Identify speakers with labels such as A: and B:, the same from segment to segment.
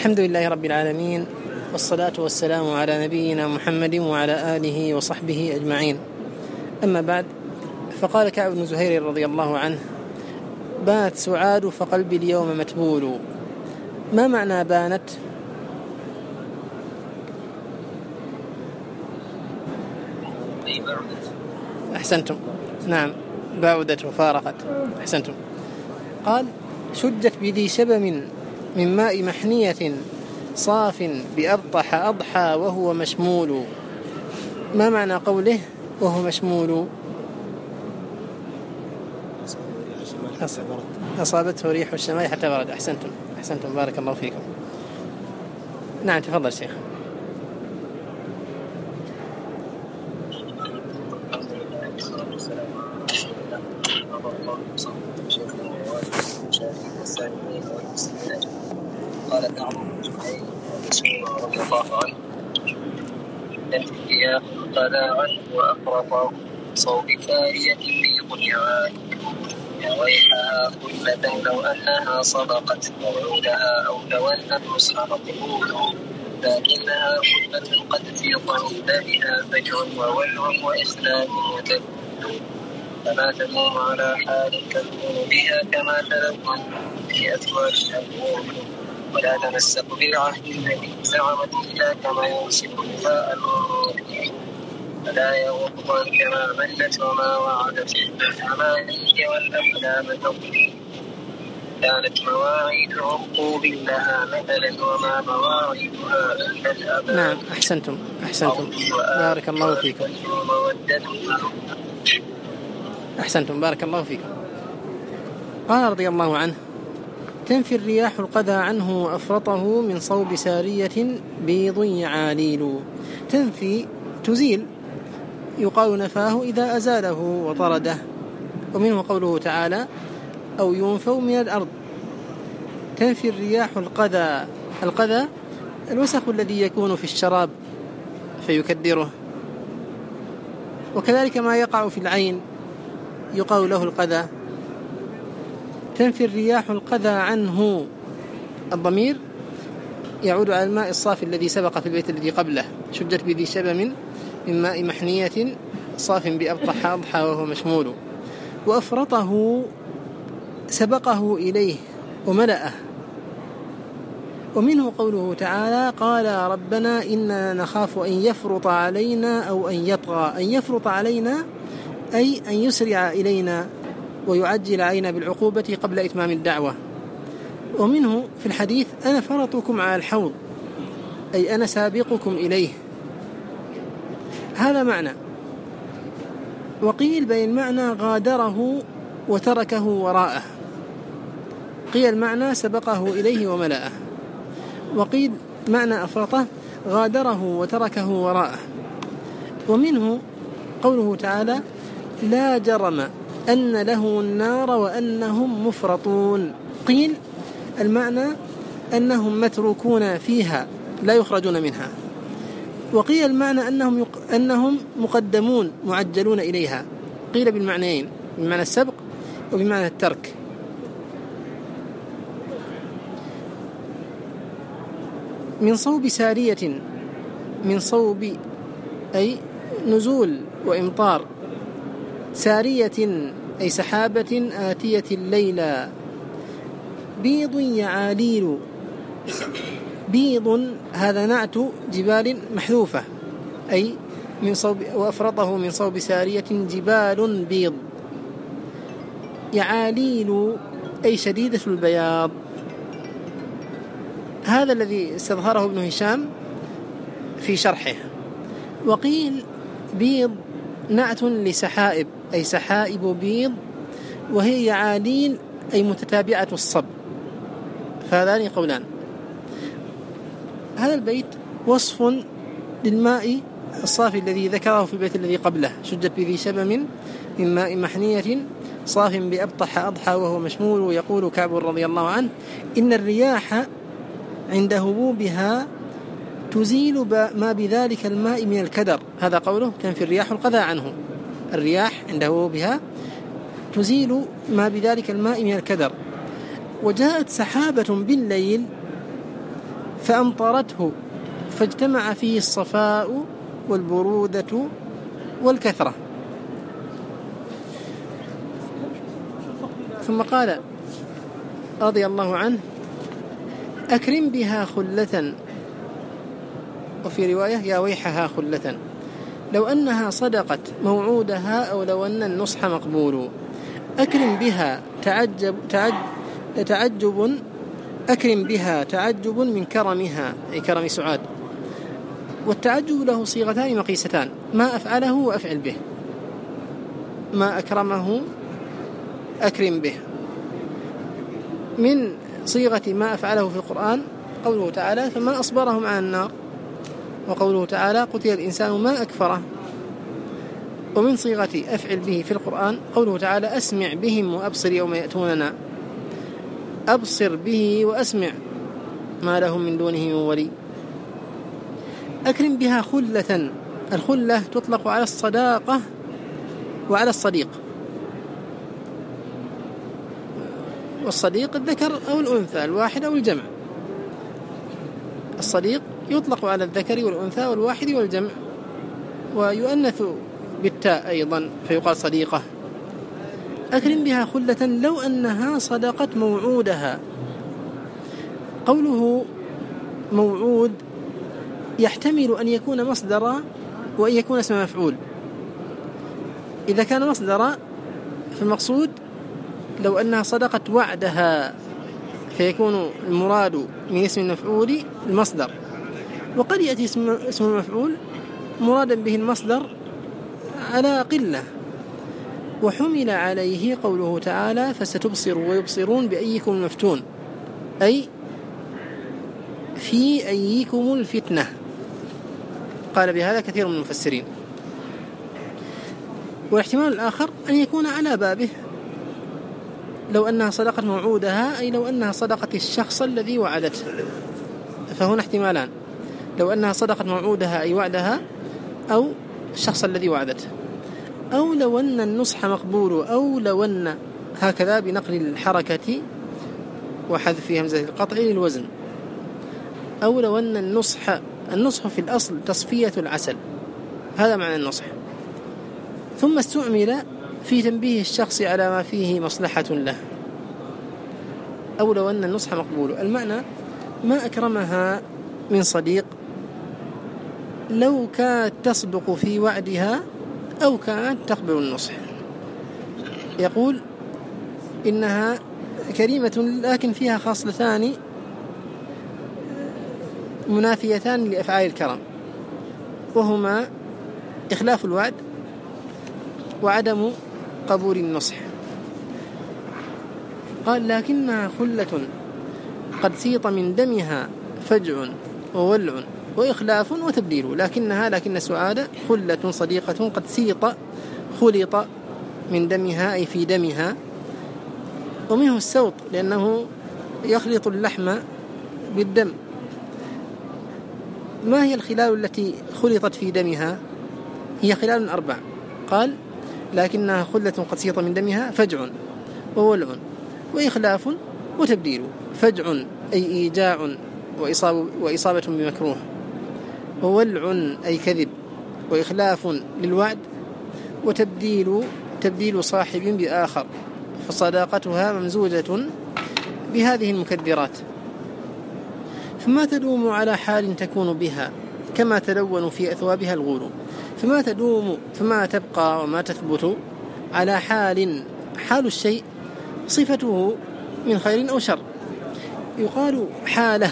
A: الحمد لله رب العالمين، والصلاة والسلام على نبينا محمد وعلى آله وصحبه أجمعين. أما بعد، فقال كعب بن زهير رضي الله عنه: بانت سعاد فقلبي اليوم متبول. ما معنى بانت؟ أحسنتم، نعم، بعدت وفارقت، أحسنتم. قال: شجت بذي شبم من ماء محنية صاف بأبطح أضحى وهو مشمول. ما معنى قوله وهو مشمول؟ أصابته ريح الشمال حتى برد. أحسنتم، أحسنتم، بارك الله فيكم. نعم، تفضل شيخ.
B: قال كعب بن زهير رضي الله عنه: الرياح قلعا وأفرط صوب فارية بيض يعان، يا ويحها خلة لو أنها صدقت موعودها، أو لو أن النصح مقبول، لكنها خلة قد في طريق بها فجر وولع وإخلال وتبدل، فما تدوم على حال تكون بها كما تلون في أثوار الشهور، ولا تمسك بالعهد الذي زعمت إلا كما يمسك بفاء الأمور، فلا يغضن كما منت وما وعدت الأماني والأحلام تقضي، كانت مواعيد عقوب لها مثلا وما مواعيدها إلا الأبد.
A: نعم، أحسنتم، أحسنتم، بارك الله فيكم. أحسنتم، بارك الله فيكم. قال رضي الله عنه: تنفي الرياح القذى عنه وأفرطه من صوب سارية بيض يعاليل. تنفي، تزيل، يقال نفاه إذا أزاله وطرده، ومنه قوله تعالى: أو ينفوا من الأرض. تنفي الرياح القذى. القذى الوسخ الذي يكون في الشراب فيكدره، وكذلك ما يقع في العين يقال له القذى. تنفي الرياح القذى عنه. الضمير يعود على الماء الصافي الذي سبق في البيت الذي قبله: شجت بذي شبم من ماء محنية صاف بأبطح أضحى وهو مشمول. وأفرطه سبقه إليه وملأه، ومنه قوله تعالى: قال ربنا إنا نخاف أن يفرط علينا أو أن يطغى. أن يفرط علينا أي أن يسرع إلينا ويعجل علينا بالعقوبة قبل إتمام الدعوة. ومنه في الحديث: أنا فرطكم على الحوض، أي أنا سابقكم إليه. هذا معنى. وقيل بين المعنى غادره وتركه وراءه، قيل المعنى سبقه إليه وملأه، وقيل معنى أفرطه غادره وتركه وراءه. ومنه قوله تعالى: لا جرم أن له النار وأنهم مفرطون. قيل المعنى أنهم متروكون فيها لا يخرجون منها، وقيل المعنى أنهم مقدمون معجلون إليها. قيل بالمعنيين، بمعنى السبق وبمعنى الترك. من صوب سارية، من صوب أي نزول وإمطار، سارية أي سحابة آتية الليلة، بيض يعاليل. بيض هذا نعت جبال محذوفة، أي من صوب، وأفرطه من صوب سارية جبال بيض. يعاليل أي شديدة البياض. هذا الذي استظهره ابن هشام في شرحه. وقيل بيض نعت لسحائب، أي سحائب بيض، وهي يعاليل أي متتابعة الصب. فهذان قولان. هذا البيت وصف للماء الصافي الذي ذكره في البيت الذي قبله: شجت بذي شبم من ماء محنية صاف بأبطح أضحى وهو مشمول. يقول كعب رضي الله عنه: إن الرياح عند هبوبها تزيل ما بذلك الماء من الكدر. هذا قوله: تنفي الرياح القذى عنه. الرياح عند هبوبها تزيل ما بذلك الماء من الكدر. وجاءت سحابة بالليل فأمطرته فاجتمع فيه الصفاء والبرودة والكثرة. ثم قال رضي الله عنه: أكرم بها خلة، وفي رواية: يا ويحها خلة، لو أنها صدقت موعودها أو لو أن النصح مقبول. أكرم بها تعجب أكرم بها تعجب من كرمها، أي كرم سعاد. والتعجب له صيغتان مقيستان: ما أفعله وأفعل به. ما أكرمه أكرم به. من صيغة ما أفعله في القرآن قوله تعالى: فما أصبرهم على النار، وقوله تعالى: قتل الإنسان ما أكفره. ومن صيغة أفعل به في القرآن قوله تعالى: أسمع بهم وأبصر يوم يأتوننا. أبصر به وأسمع، ما لهم من دونه من ولي. أكرم بها خلة، الخلة تطلق على الصداقة وعلى الصديق. والصديق الذكر أو الأنثى، الواحد أو الجمع. الصديق يطلق على الذكر والأنثى والواحد والجمع، ويؤنث بالتاء أيضا فيقال صديقة. أكرم بها خلة لو أنها صدقت موعودها. قوله موعود يحتمل أن يكون مصدرا وأن يكون اسم مفعول. إذا كان مصدرا فالمقصود لو أنها صدقت وعدها، فيكون المراد من اسم المفعول المصدر. وقد يأتي اسم المفعول مرادا به المصدر على قلة. وحمل عليه قوله تعالى: فستبصر ويبصرون بأيكم المفتون، أي في أيكم الفتنة. قال بهذا كثير من المفسرين. والاحتمال الآخر أن يكون على بابه، لو أنها صدقت موعودها، أي لو أنها صدقت الشخص الذي وعدته. فهنا احتمالان: لو أنها صدقت موعودها أي وعدها، أو الشخص الذي وعدته، أو لو أن النصح مقبول، أو لو أن، هكذا بنقل الحركة وحذف همزة القطع للوزن. أو لو أن النصح في الأصل تصفية العسل، هذا معنى النصح، ثم استعمل في تنبيه الشخص على ما فيه مصلحة له. أو لو أن النصح مقبول، المعنى ما أكرمها من صديق لو كانت تصدق في وعدها أو كانت تقبل النصح. يقول: إنها كريمة لكن فيها خاصلتان منافيتان لأفعال الكرم، وهما إخلاف الوعد وعدم قبول النصح. قال: لكنها خلة قد سيط من دمها فجع وولع وإخلاف وتبديل. لكن سعادة خلة صديقة قد خلط من دمها، أي في دمها. ومنه السوط، لأنه يخلط اللحم بالدم. ما هي الخلال التي خلطت في دمها؟ هي خلال 4. قال: لكنها خلة قد سيط من دمها فجع وولع وإخلاف وتبديل. فجع أي إيجاع وإصابة بمكروه، وولع أي كذب وإخلاف للوعد، تبديل صاحب بآخر، فصداقتها ممزوجة بهذه المكدرات. فما تدوم على حال تكون بها كما تلون في أثوابها الغول. فما تبقى وما تثبت على حال الشيء صفته من خير أو شر. يقال حالة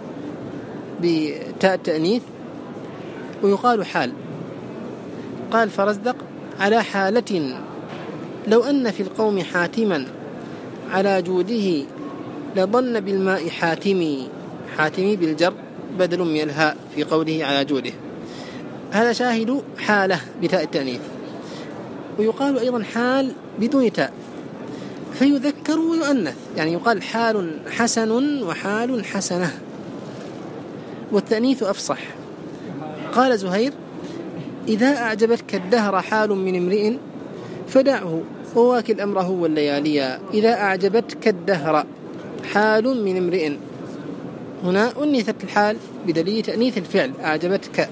A: بتاء التأنيث، ويقال حال. قال فرزدق: على حالة لو أن في القوم حاتما على جوده لظن بالماء حاتمي بالجر بدل من الهاء في قوله على جوده. هذا شاهد حالة بتاء التأنيث. ويقال أيضا حال بدون تاء، فيذكر ويؤنث، يعني يقال حال حسن وحال حسنة، والتأنيث أفصح. قال زهير: إذا أعجبتك الدهر حال من امرئ فدعه وواكل أمره والليالي. إذا أعجبتك الدهر حال من امرئ، هنا أنثت الحال بدليل تأنيث الفعل أعجبتك.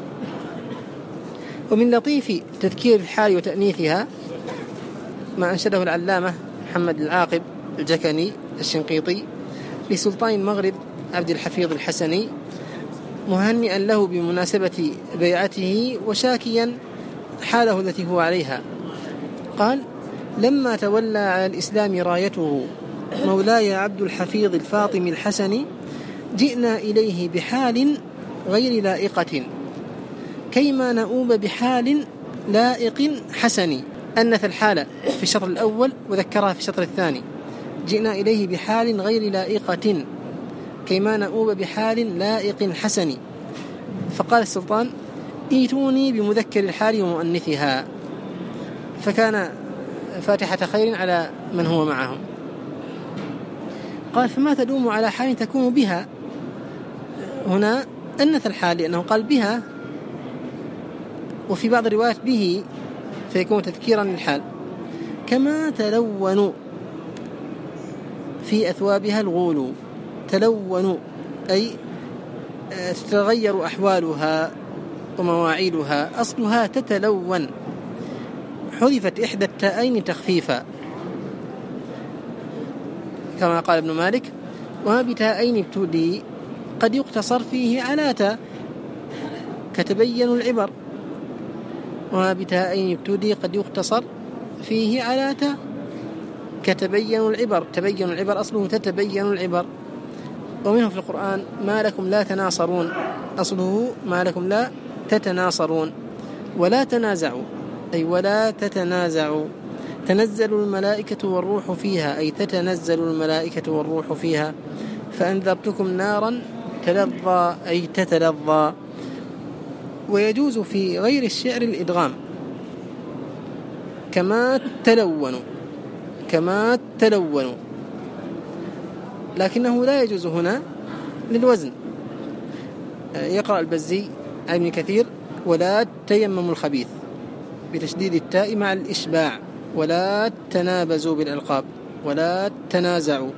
A: ومن لطيف تذكير الحال وتأنيثها ما أنشده العلامة محمد العاقب الجكني الشنقيطي لسلطان المغرب عبد الحفيظ الحسني، مهنئا له بمناسبة بيعته وشاكيا حاله التي هو عليها. قال: لما تولى على الإسلام رايته مولاي عبد الحفيظ الفاطمي الحسني جئنا إليه بحال غير لائقة كيما نؤوب بحال لائق حسن. أنث الحالة في الشطر الأول وذكرها في الشطر الثاني. جئنا إليه بحال غير لائقة كيما نؤوب بحال لائق حسن. فقال السلطان: ائتوني بمذكر الحال ومؤنثها، فكان فاتحة خير على من هو معهم. قال: فما تدوم على حال تكون بها. هنا أنث الحال لأنه قال بها، وفي بعض الروايات به، فيكون تذكيرا للحال. كما تلون في أثوابها الغول. تلون أي تتغير أحوالها ومواعيدها. أصلها تتلون، حذفت إحدى التاءين تخفيفا كما قال ابن مالك: وما بتاءين ابتدي قد يقتصر فيه على تاء كتبين العبر. وما بتاءين ابتدي قد يقتصر فيه على تاء كتبين العبر. تبين العبر أصله تتبين العبر. ومنه في القرآن: ما لكم لا تناصرون، أصله ما لكم لا تتناصرون. ولا تنازعوا أي ولا تتنازعوا. تنزل الملائكة والروح فيها أي تتنزل الملائكة والروح فيها. فأنذرتكم نارا تلظى أي تتلظى. ويجوز في غير الشعر الإدغام كما تلونوا، كما تلونوا، لكنه لا يجوز هنا للوزن. يقرأ البزي عن ابن كثير: ولا تيمموا الخبيث بتشديد التاء مع الإشباع. ولا تنابزوا بالألقاب. ولا تنازعوا.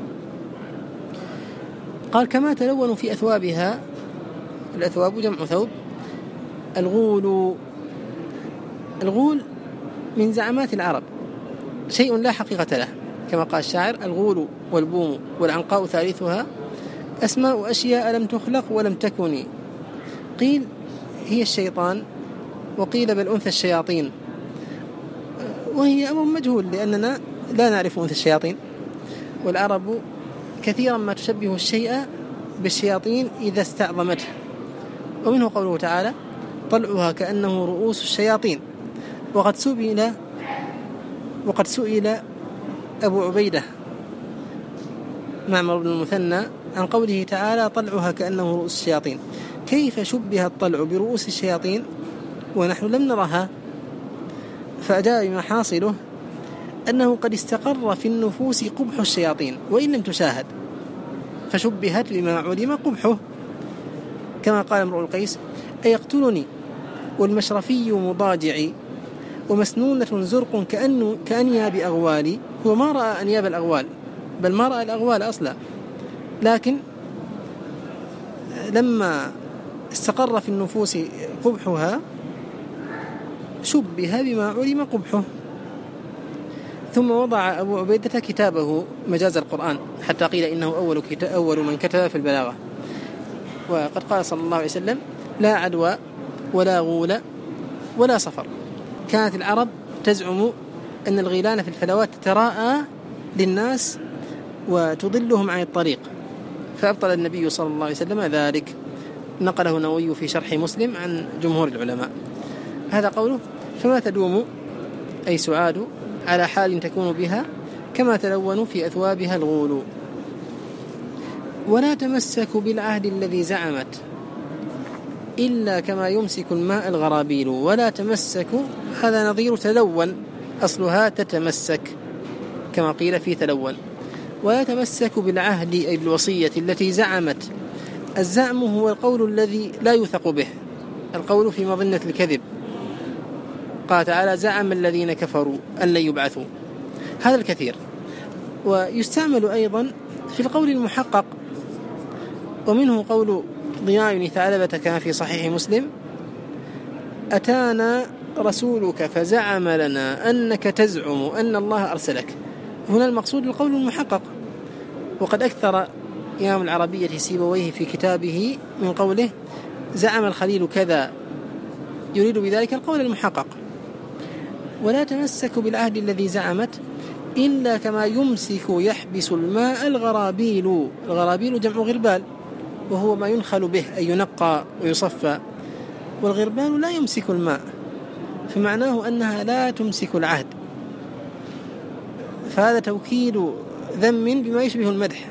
A: قال: كما تلونوا في أثوابها. الأثواب جمع ثوب. الغول، الغول من زعمات العرب، شيء لا حقيقة له، كما قال الشاعر: الغول والبوم والعنقاء ثالثها أسماء أشياء لم تخلق ولم تكن. قيل هي الشيطان، وقيل بل أنثى الشياطين، وهي أمر مجهول لأننا لا نعرف أنثى الشياطين. والعرب كثيرا ما تشبه الشيء بالشياطين إذا استعظمته. ومنه قوله تعالى: طلعها كأنه رؤوس الشياطين. وقد سئل أبو عبيدة معمر بن المثنى عن قوله تعالى: طلعها كأنه رؤوس الشياطين، كيف شبه الطلع برؤوس الشياطين ونحن لم نرها؟ فأجاب بما حاصله أنه قد استقر في النفوس قبح الشياطين وإن لم تشاهد، فشبهت لما علم قبحه. كما قال امرؤ القيس: أيقتلني والمشرفي مضاجعي ومسنونة زرق كأنياب أغوالي. هو ما رأى أنياب الأغوال، بل ما رأى الأغوال أصلا، لكن لما استقر في النفوس قبحها شبه بما علم قبحه. ثم وضع أبو عبيدة كتابه مجاز القرآن، حتى قيل إنه أول من كتب في البلاغة. وقد قال صلى الله عليه وسلم: لا عدوى ولا غول ولا صفر. كانت العرب تزعم أن الغيلان في الفلوات تراءى للناس وتضلهم عن الطريق، فأبطل النبي صلى الله عليه وسلم ذلك. نقله النووي في شرح مسلم عن جمهور العلماء. هذا قوله: فما تدوم أي سعاد على حال تكون بها كما تلون في أثوابها الغول. ولا تمسك بالعهد الذي زعمت إلا كما يمسك الماء الغرابيل. ولا تمسك هذا نظير تلون، أصلها تتمسك كما قيل في تلون. ولا تمسك بالعهد أي بالوصية التي زعمت. الزعم هو القول الذي لا يوثق به، القول في مظنة الكذب. قال تعالى: زعم الذين كفروا أن لن يبعثوا. هذا الكثير. ويستعمل أيضا في القول المحقق، ومنه قول ضياء بن ثعلبة كما في صحيح مسلم: أتانا رسولك فزعم لنا أنك تزعم أن الله أرسلك. هنا المقصود القول المحقق. وقد أكثر إمام العربية سيبويه في كتابه من قوله: زعم الخليل كذا، يريد بذلك القول المحقق. ولا تمسك بالعهد الذي زعمت إلا كما يمسك يحبس الماء الغرابيل. الغرابيل جمع غربال، وهو ما ينخل به أي ينقى ويصفى، والغربال لا يمسك الماء، فمعناه أنها لا تمسك العهد. فهذا توكيد ذم بما يشبه المدح.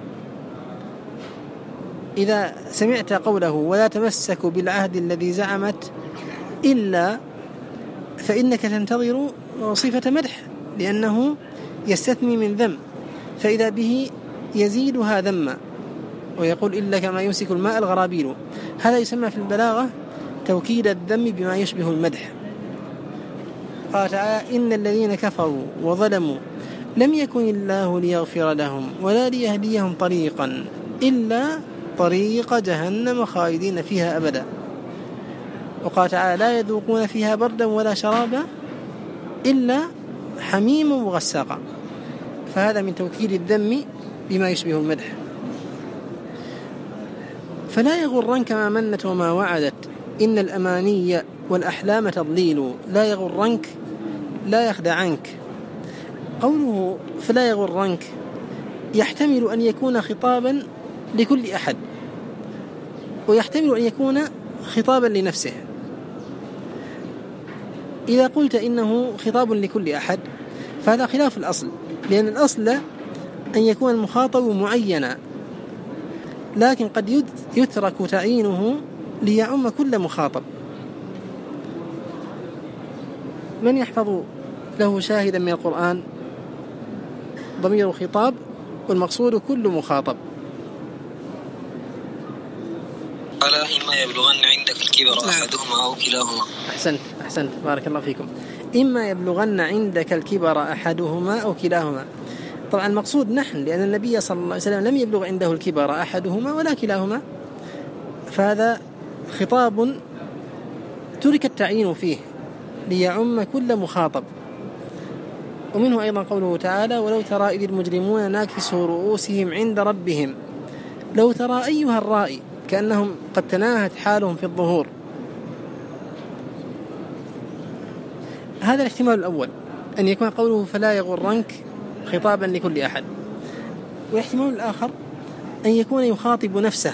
A: إذا سمعت قوله: ولا تمسك بالعهد الذي زعمت إلا، فإنك تنتظر صفة مدح، لأنه يستثني من ذم، فإذا به يزيدها ذما ويقول: إلا كما يمسك الماء الغرابيل. هذا يسمى في البلاغة توكيد الذم بما يشبه المدح. قال تعالى: إن الذين كفروا وظلموا لم يكن الله ليغفر لهم ولا ليهديهم طريقا إلا طريق جهنم خالدين فيها أبدا. وقال تعالى: لا يذوقون فيها بردا ولا شرابا إلا حميما وغساقا. فهذا من توكيد الذم بما يشبه المدح. فلا يغرنك ما منت وما وعدت إن الأماني والأحلام تضليل. لا يغرنك لا يخدعنك. قوله فلا يغرنك يحتمل أن يكون خطابا لكل أحد، ويحتمل أن يكون خطابا لنفسه. إذا قلت إنه خطاب لكل أحد فهذا خلاف الأصل، لأن الأصل أن يكون المخاطب معينا، لكن قد يترك تعيينه ليعم كل مخاطب. من يحفظ له شاهدا من القرآن؟ ضمير خطاب والمقصود كل مخاطب.
B: ألا إما يبلغن عندك الكبر أحدهما أو كلاهما.
A: أحسنت بارك الله فيكم. إما يبلغن عندك الكبر أحدهما أو كلاهما. طبعا المقصود نحن، لأن النبي صلى الله عليه وسلم لم يبلغ عنده الكبر أحدهما ولا كلاهما، فهذا خطاب ترك التعيين فيه ليعم كل مخاطب. ومنه أيضا قوله تعالى: ولو ترى إذ المجرمون ناكسوا رؤوسهم عند ربهم لو ترى أيها الرائي، كأنهم قد تناهت حالهم في الظهور. هذا الاحتمال الأول، أن يكون قوله فلا يغرنك خطابا لكل أحد. والاحتمال الآخر أن يكون يخاطب نفسه،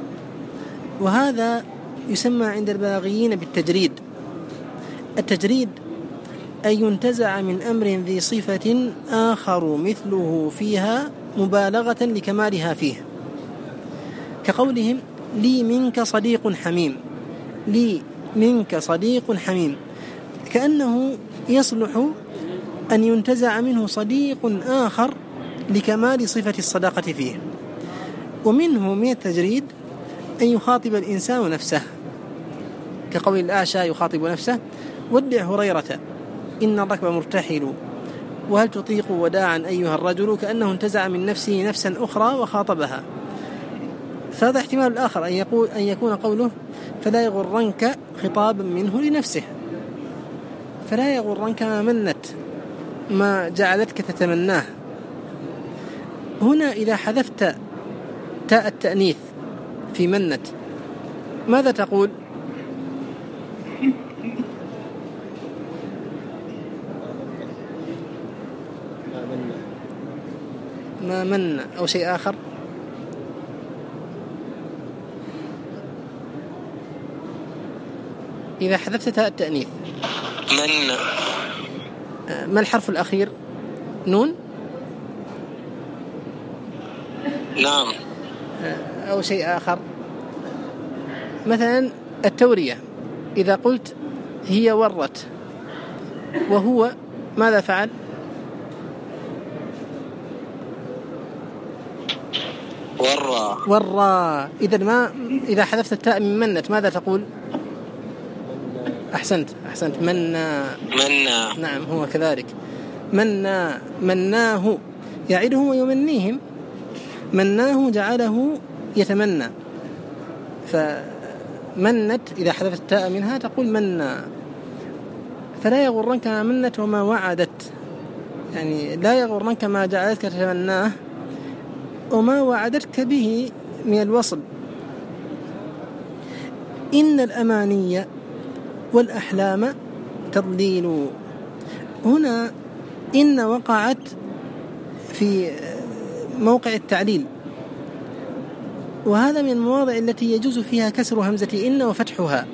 A: وهذا يسمى عند البلاغيين بالتجريد. التجريد أن ينتزع من أمر ذي صفة آخر مثله فيها مبالغة لكمالها فيه، كقولهم: لي منك صديق حميم. لي منك صديق حميم، كأنه يصلح أن ينتزع منه صديق آخر لكمال صفة الصداقة فيه. ومنه من التجريد أن يخاطب الإنسان نفسه، كقول الأعشى يخاطب نفسه: ودع هريرة إن الركب مرتحل وهل تطيق وداعا أيها الرجل، كأنه انتزع من نفسه نفسا أخرى وخاطبها. فهذا احتمال الآخر أن يكون قوله فلا يغرنك خطابا منه لنفسه. فلا يغرنك ما منت، ما جعلتك تتمناه. هنا إذا حذفت تاء التأنيث في منت ماذا تقول؟ ما من أو شيء آخر؟ إذا حذفت تاء التأنيث
B: من.
A: ما الحرف الأخير؟ نون؟
B: نعم.
A: أو شيء آخر، مثلا التورية، إذا قلت هي ورت وهو ماذا فعل؟ ورى. إذا حذفت التاء من منت ماذا تقول؟ أحسنت منا. نعم هو كذلك. مناه يعدهم ويمنيهم. مناه جعله يتمنى، فمنت إذا حذفت التاء منها تقول منا. فلا يغرنك ما منت وما وعدت، يعني لا يغرنك ما جعلتك تتمناه وما وعدتك به من الوصل. إن الأماني والأحلام تضليل. هنا إن وقعت في موقع التعليل، وهذا من المواضع التي يجوز فيها كسر همزة إن وفتحها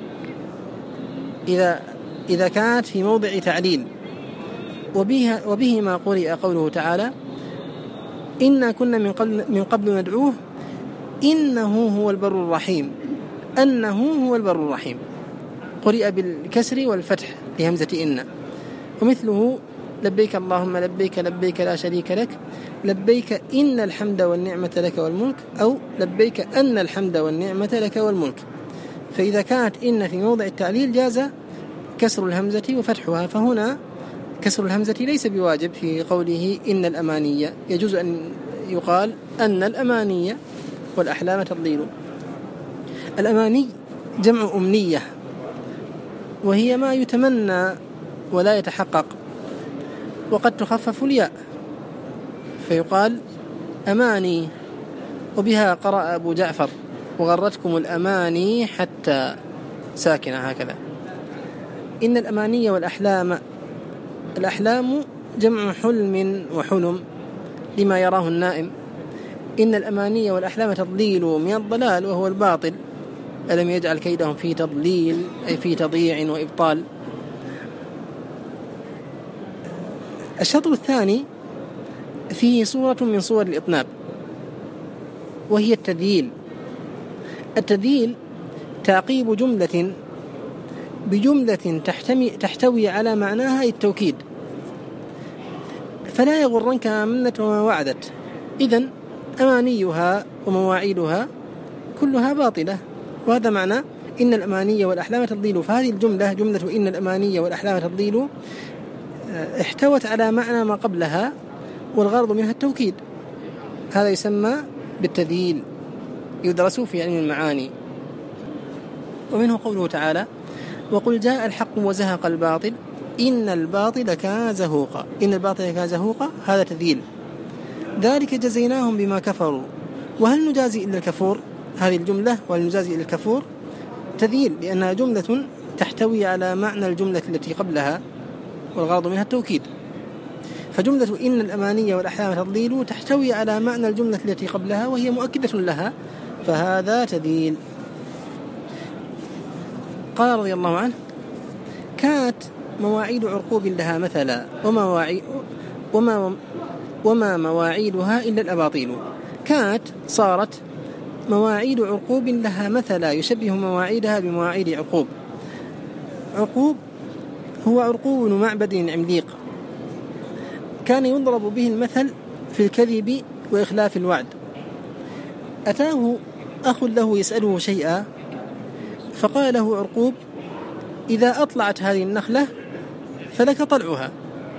A: إذا كانت في موضع تعليل. وبه ما قرئ قوله تعالى إنا كنا من قبل ندعوه إنه هو البر الرحيم. أنه هو البر الرحيم قرئ بالكسر والفتح لهمزة إن. ومثله لبيك اللهم لبيك لبيك لا شريك لك لبيك إن الحمد والنعمة لك والملك، أو لبيك أن الحمد والنعمة لك والملك. فإذا كانت إن في موضع التعليل جاز كسر الهمزة وفتحها، فهنا كسر الهمزة ليس بواجب في قوله إن الأمانية، يجوز أن يقال أن الأمانية والأحلام تضليل. الأماني جمع أمنية، وهي ما يتمنى ولا يتحقق، وقد تخفف الياء فيقال أماني. وبها قرأ أبو جعفر وغرتكم الأماني حتى ساكنة هكذا. إن الأماني والأحلام، الأحلام جمع حلم وحلم لما يراه النائم. إن الأماني والأحلام تضليل من الضلال وهو الباطل، ألم يجعل كيدهم في تضليل أي في تضييع وإبطال. الشطر الثاني فيه صورة من صور الإطناب، وهي التذييل. التذييل تعقيب جملة بجملة تحتوي على معناها التوكيد. فلا يغرنك منت وما وعدت. إذن أمانيها ومواعيدها كلها باطلة، وهذا معنى إن الأماني والأحلام تضليل. فهذه الجملة جملة إن الأماني والأحلام تضليل احتوت على معنى ما قبلها، والغرض منها التوكيد. هذا يسمى بالتذييل، يدرس في علم المعاني. ومنه قوله تعالى وقل جاء الحق وزهق الباطل إن الباطل كان زهوقا. إن الباطل كان زهوقا هذا تذييل. ذلك جزيناهم بما كفروا وهل نجازي إلا الكفور. هذه الجملة وهل نجازي إلا الكفور تذييل، لأنها جملة تحتوي على معنى الجملة التي قبلها، والغرض منها التوكيد. فجملة إن الأماني والأحلام تضليل تحتوي على معنى الجملة التي قبلها وهي مؤكدة لها، فهذا تذييل. قال رضي الله عنه كانت مواعيد عرقوب لها مثلا وما مواعيدها إلا الأباطيل. كانت صارت مواعيد عرقوب لها مثلا يشبه مواعيدها بمواعيد عرقوب. عرقوب هو عرقوب معبد عمليق، كان يضرب به المثل في الكذب وإخلاف الوعد. أتاه أخ له يسأله شيئا فقال له عرقوب إذا أطلعت هذه النخلة فلك طلعها.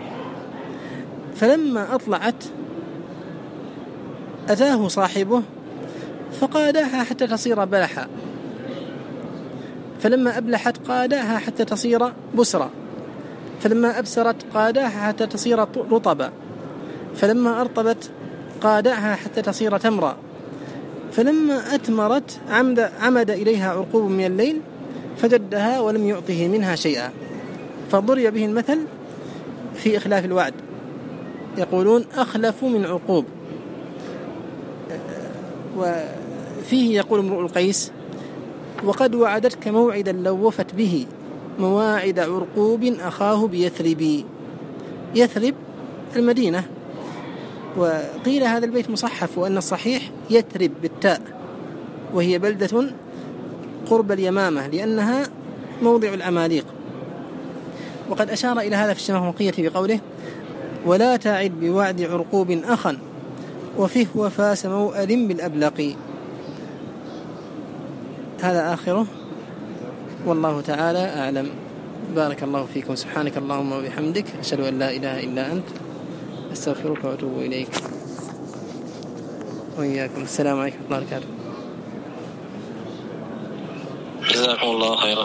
A: فلما أطلعت أتاه صاحبه فقادها حتى تصير بلحا، فلما أبلحت قادها حتى تصير بسرا، فلما أبسرت قادها حتى تصير رطبا، فلما أرطبت قادها حتى تصير تمرا، فلما أتمرت عمد إليها عرقوب من الليل فجدها ولم يعطه منها شيئا. فضرب به المثل في إخلاف الوعد، يقولون أخلف من عرقوب. وفيه يقول امرؤ القيس وقد وعدتك موعدا لو وفت به مواعد عرقوب أخاه بيثرب. يثرب المدينة، وقيل هذا البيت مصحف، وأن الصحيح يثرب بالتاء، وهي بلدة قرب اليمامة لأنها موضع العماليق. وقد أشار إلى هذا في الشمهرقية بقوله ولا تعد بوعد عرقوب أخا وفيه وفاس موئل بالأبلق. هذا آخره، والله تعالى أعلم. بارك الله فيكم. سبحانك اللهم وبحمدك أشهد أن لا إله إلا أنت أستغفرك وأتوب إليك. وإياكم. السلام عليكم ورحمة الله وبركاته. جزاكم الله خيرا.